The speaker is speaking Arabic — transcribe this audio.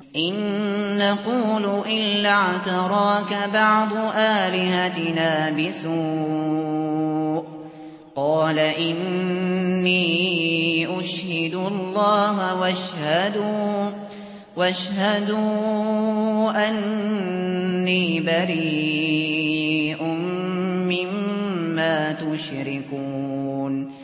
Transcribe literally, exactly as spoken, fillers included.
إن نقول إلا اعتراك بعض آلهتنا بسوء قال إني أشهد الله واشهدوا, واشهدوا أني بريء مما تشركون